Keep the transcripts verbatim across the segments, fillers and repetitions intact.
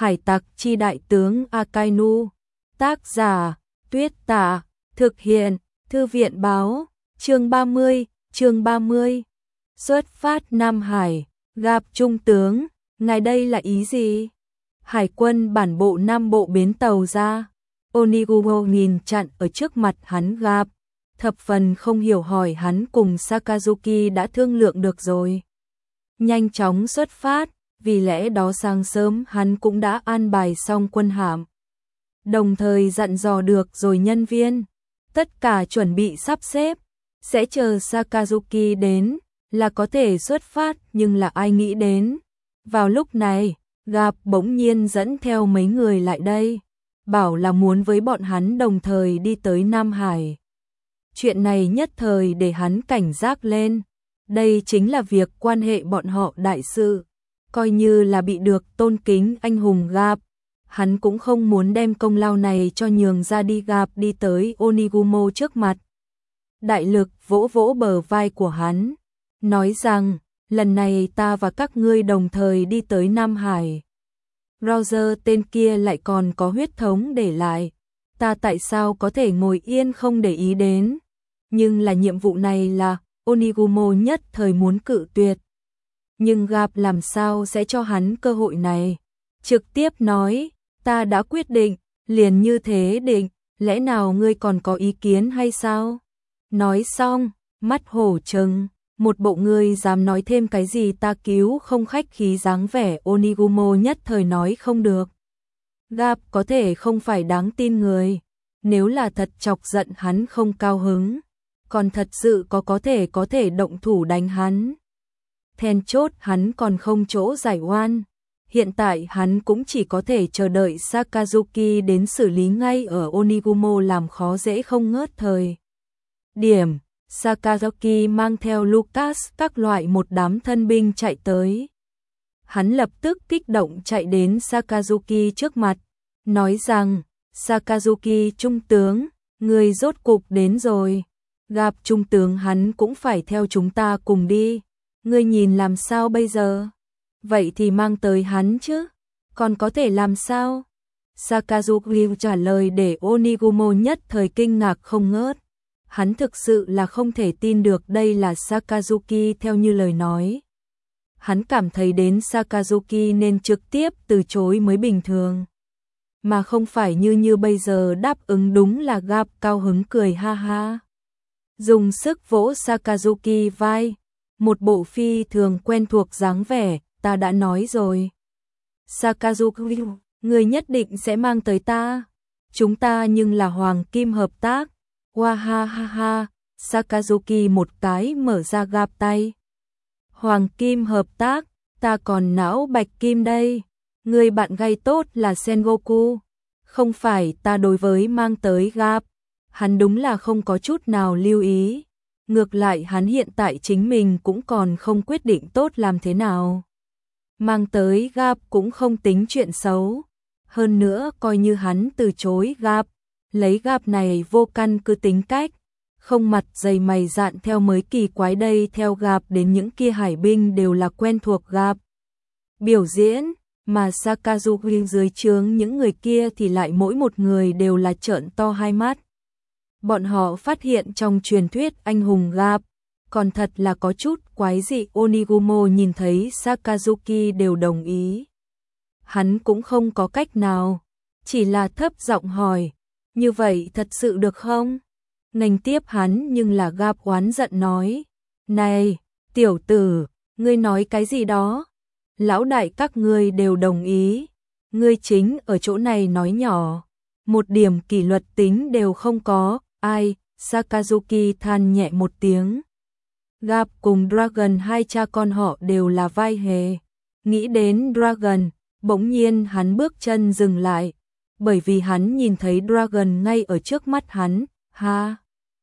Hải tặc chi đại tướng Akainu. Tác giả, Tuyết Tả. Thực hiện, Thư viện báo. Chương ba mươi, chương ba mươi. Xuất phát Nam Hải, gặp Trung tướng, ngài đây là ý gì? Hải quân bản bộ Nam Bộ bến tàu ra. Onigumo nhìn chặn ở trước mặt hắn gặp. Thập phần không hiểu hỏi hắn cùng Sakazuki đã thương lượng được rồi. Nhanh chóng xuất phát, vì lẽ đó sáng sớm hắn cũng đã an bài xong quân hạm. Đồng thời dặn dò được rồi nhân viên. Tất cả chuẩn bị sắp xếp. Sẽ chờ Sakazuki đến là có thể xuất phát, nhưng là ai nghĩ đến. Vào lúc này, gặp bỗng nhiên dẫn theo mấy người lại đây. Bảo là muốn với bọn hắn đồng thời đi tới Nam Hải. Chuyện này nhất thời để hắn cảnh giác lên. Đây chính là việc quan hệ bọn họ đại sự. Coi như là bị được tôn kính anh hùng gặp. Hắn cũng không muốn đem công lao này cho nhường ra đi gặp đi tới Onigumo trước mặt. Đại lực vỗ vỗ bờ vai của hắn. Nói rằng, lần này ta và các ngươi đồng thời đi tới Nam Hải. Roger tên kia lại còn có huyết thống để lại. Ta tại sao có thể ngồi yên không để ý đến. Nhưng là nhiệm vụ này là Onigumo nhất thời muốn cự tuyệt. Nhưng gặp làm sao sẽ cho hắn cơ hội này. Trực tiếp nói, ta đã quyết định, liền như thế định, lẽ nào ngươi còn có ý kiến hay sao? Nói xong, mắt hổ trừng, một bộ ngươi dám nói thêm cái gì ta cứu không khách khí dáng vẻ Onigumo nhất thời nói không được. Gặp có thể không phải đáng tin người, nếu là thật chọc giận hắn không cao hứng, còn thật sự có có thể có thể động thủ đánh hắn. Then chốt hắn còn không chỗ giải oan. Hiện tại hắn cũng chỉ có thể chờ đợi Sakazuki đến xử lý ngay ở Onigumo làm khó dễ không ngớt thời. Điểm, Sakazuki mang theo Lucas các loại một đám thân binh chạy tới. Hắn lập tức kích động chạy đến Sakazuki trước mặt, nói rằng, Sakazuki trung tướng, người rốt cục đến rồi. Gặp trung tướng hắn cũng phải theo chúng ta cùng đi. Ngươi nhìn làm sao bây giờ? Vậy thì mang tới hắn chứ, còn có thể làm sao? Sakazuki trả lời để Onigumo nhất thời kinh ngạc không ngớt. Hắn thực sự là không thể tin được đây là Sakazuki theo như lời nói. Hắn cảm thấy đến Sakazuki nên trực tiếp từ chối mới bình thường. Mà không phải như như bây giờ đáp ứng đúng là gặp cao hứng cười ha ha. Dùng sức vỗ Sakazuki vai, một bộ phi thường quen thuộc dáng vẻ. Ta đã nói rồi. Sakazuki, người nhất định sẽ mang tới ta. Chúng ta nhưng là hoàng kim hợp tác. Hoa ha ha ha, Sakazuki một cái mở ra gạp tay. Hoàng kim hợp tác, ta còn não bạch kim đây. Người bạn gay tốt là Sengoku. Không phải ta đối với mang tới gạp. Hắn đúng là không có chút nào lưu ý. Ngược lại hắn hiện tại chính mình cũng còn không quyết định tốt làm thế nào. Mang tới gặp cũng không tính chuyện xấu. Hơn nữa coi như hắn từ chối gặp, lấy gặp này vô căn cứ tính cách, không mặt dày mày dạn theo mới kỳ quái đây theo gặp đến những kia hải binh đều là quen thuộc gặp. Biểu diễn, mà Sakazuki dưới trướng những người kia thì lại mỗi một người đều là trợn to hai mắt. Bọn họ phát hiện trong truyền thuyết anh hùng gặp, còn thật là có chút quái dị. Onigumo nhìn thấy Sakazuki đều đồng ý. Hắn cũng không có cách nào, chỉ là thấp giọng hỏi, như vậy thật sự được không? Nành tiếp hắn nhưng là gặp oán giận nói, này, tiểu tử, ngươi nói cái gì đó? Lão đại các ngươi đều đồng ý, ngươi chính ở chỗ này nói nhỏ, một điểm kỷ luật tính đều không có, ai? Sakazuki than nhẹ một tiếng. Gặp cùng Dragon hai cha con họ đều là vai hề. Nghĩ đến Dragon, bỗng nhiên hắn bước chân dừng lại, bởi vì hắn nhìn thấy Dragon ngay ở trước mắt hắn. Ha!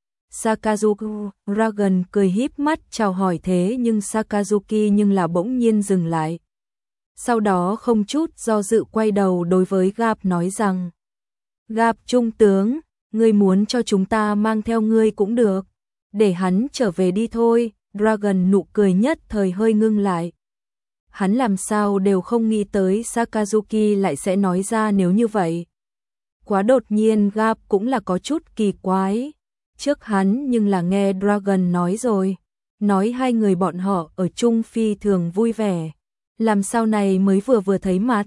Sakazuki, Dragon cười híp mắt chào hỏi thế nhưng Sakazuki nhưng là bỗng nhiên dừng lại. Sau đó không chút do dự quay đầu đối với Gặp nói rằng, Gặp trung tướng, ngươi muốn cho chúng ta mang theo ngươi cũng được, để hắn trở về đi thôi. Dragon nụ cười nhất thời hơi ngưng lại. hắn làm sao đều không nghĩ tới Sakazuki lại sẽ nói ra nếu như vậy. Quá đột nhiên Gap cũng là có chút kỳ quái. Trước hắn nhưng là nghe Dragon nói rồi, nói hai người bọn họ ở chung phi thường vui vẻ. Làm sao này mới vừa vừa thấy mặt,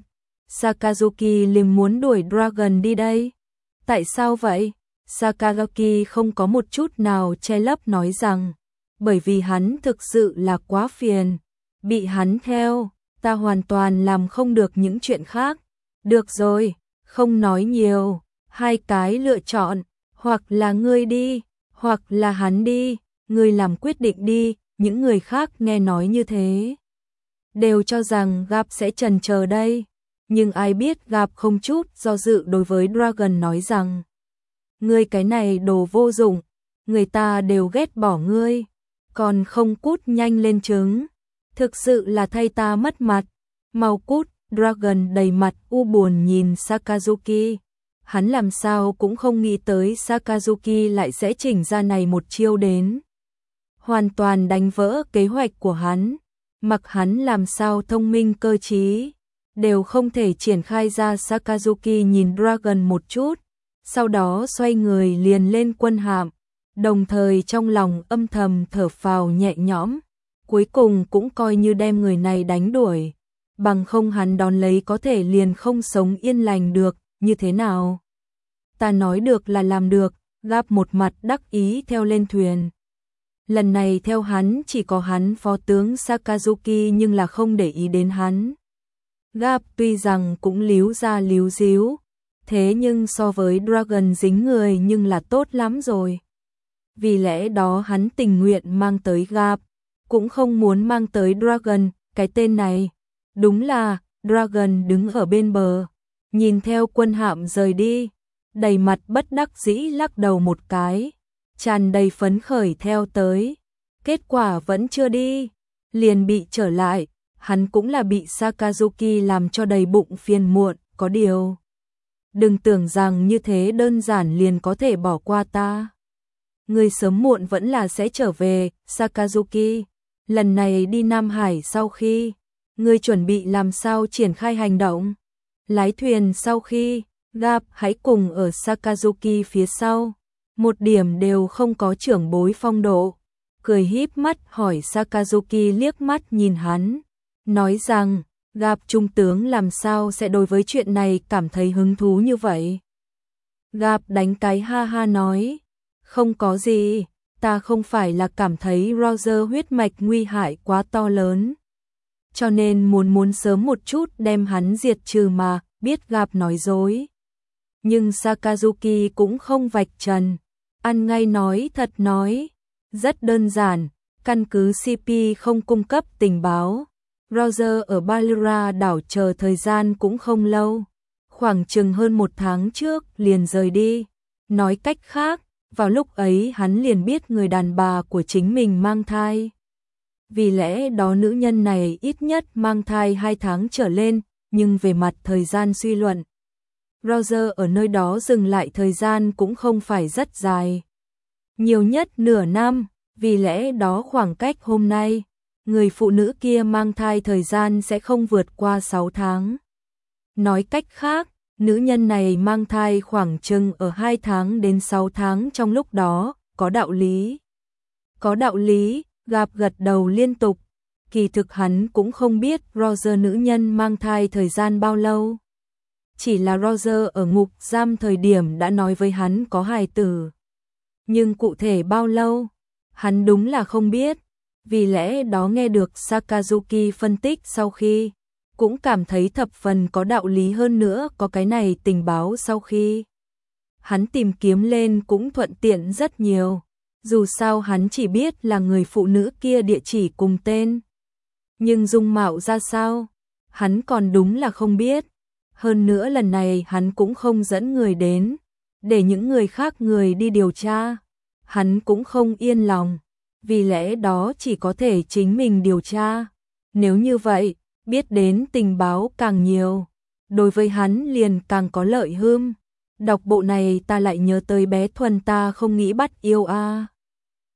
Sakazuki liền muốn đuổi Dragon đi đây? Tại sao vậy? Sakazuki không có một chút nào che lấp nói rằng, bởi vì hắn thực sự là quá phiền, bị hắn theo, ta hoàn toàn làm không được những chuyện khác. Được rồi, không nói nhiều, hai cái lựa chọn, hoặc là ngươi đi, hoặc là hắn đi, ngươi làm quyết định đi. Những người khác nghe nói như thế đều cho rằng Gap sẽ chần chờ đây, nhưng ai biết Gap không chút do dự đối với Dragon nói rằng, ngươi cái này đồ vô dụng, người ta đều ghét bỏ ngươi, còn không cút nhanh lên trứng, thực sự là thay ta mất mặt, mau cút. Dragon đầy mặt u buồn nhìn Sakazuki, hắn làm sao cũng không nghĩ tới Sakazuki lại sẽ chỉnh ra này một chiêu đến, hoàn toàn đánh vỡ kế hoạch của hắn, mặc hắn làm sao thông minh cơ trí, đều không thể triển khai ra. Sakazuki nhìn Dragon một chút, sau đó xoay người liền lên quân hạm, đồng thời trong lòng âm thầm thở phào nhẹ nhõm, cuối cùng cũng coi như đem người này đánh đuổi, bằng không hắn đón lấy có thể liền không sống yên lành được, như thế nào? Ta nói được là làm được. Gap một mặt đắc ý theo lên thuyền. Lần này theo hắn chỉ có hắn phó tướng Sakazuki nhưng là không để ý đến hắn. Gap tuy rằng cũng líu ra líu díu, thế nhưng so với Dragon dính người nhưng là tốt lắm rồi. Vì lẽ đó hắn tình nguyện mang tới Gap, cũng không muốn mang tới Dragon, cái tên này. Đúng là, Dragon đứng ở bên bờ, nhìn theo quân hạm rời đi, đầy mặt bất đắc dĩ lắc đầu một cái, tràn đầy phấn khởi theo tới. Kết quả vẫn chưa đi, liền bị trở lại, hắn cũng là bị Sakazuki làm cho đầy bụng phiền muộn, có điều. Đừng tưởng rằng như thế đơn giản liền có thể bỏ qua ta. Người sớm muộn vẫn là sẽ trở về, Sakazuki. Lần này đi Nam Hải sau khi, người chuẩn bị làm sao triển khai hành động. Lái thuyền sau khi, Gap hãy cùng ở Sakazuki phía sau. Một điểm đều không có trưởng bối phong độ. Cười híp mắt hỏi Sakazuki liếc mắt nhìn hắn. Nói rằng, Gap trung tướng làm sao sẽ đối với chuyện này cảm thấy hứng thú như vậy. Gap đánh cái ha ha nói. Không có gì, ta không phải là cảm thấy Roger huyết mạch nguy hại quá to lớn. Cho nên muốn muốn sớm một chút đem hắn diệt trừ mà, biết Gap nói dối. Nhưng Sakazuki cũng không vạch trần, ăn ngay nói thật nói. Rất đơn giản, căn cứ xê pê không cung cấp tình báo. Roger ở Balura đảo chờ thời gian cũng không lâu. Khoảng chừng hơn một tháng trước liền rời đi. Nói cách khác, vào lúc ấy hắn liền biết người đàn bà của chính mình mang thai. Vì lẽ đó nữ nhân này ít nhất mang thai hai tháng trở lên, nhưng về mặt thời gian suy luận, Roger ở nơi đó dừng lại thời gian cũng không phải rất dài. Nhiều nhất nửa năm, vì lẽ đó khoảng cách hôm nay, người phụ nữ kia mang thai thời gian sẽ không vượt qua sáu tháng. Nói cách khác, nữ nhân này mang thai khoảng chừng ở hai tháng đến sáu tháng trong lúc đó, có đạo lý. Có đạo lý, Gap gật đầu liên tục. Kỳ thực hắn cũng không biết Roger nữ nhân mang thai thời gian bao lâu. Chỉ là Roger ở ngục giam thời điểm đã nói với hắn có hài tử. Nhưng cụ thể bao lâu, hắn đúng là không biết. Vì lẽ đó nghe được Sakazuki phân tích sau khi, cũng cảm thấy thập phần có đạo lý hơn nữa có cái này tình báo sau khi. Hắn tìm kiếm lên cũng thuận tiện rất nhiều. Dù sao hắn chỉ biết là người phụ nữ kia địa chỉ cùng tên. Nhưng dung mạo ra sao, hắn còn đúng là không biết. Hơn nữa lần này hắn cũng không dẫn người đến, để những người khác người đi điều tra. Hắn cũng không yên lòng, vì lẽ đó chỉ có thể chính mình điều tra. Nếu như vậy, biết đến tình báo càng nhiều, đối với hắn liền càng có lợi hơn. Đọc bộ này ta lại nhớ tới bé Thuần ta không nghĩ bắt yêu a.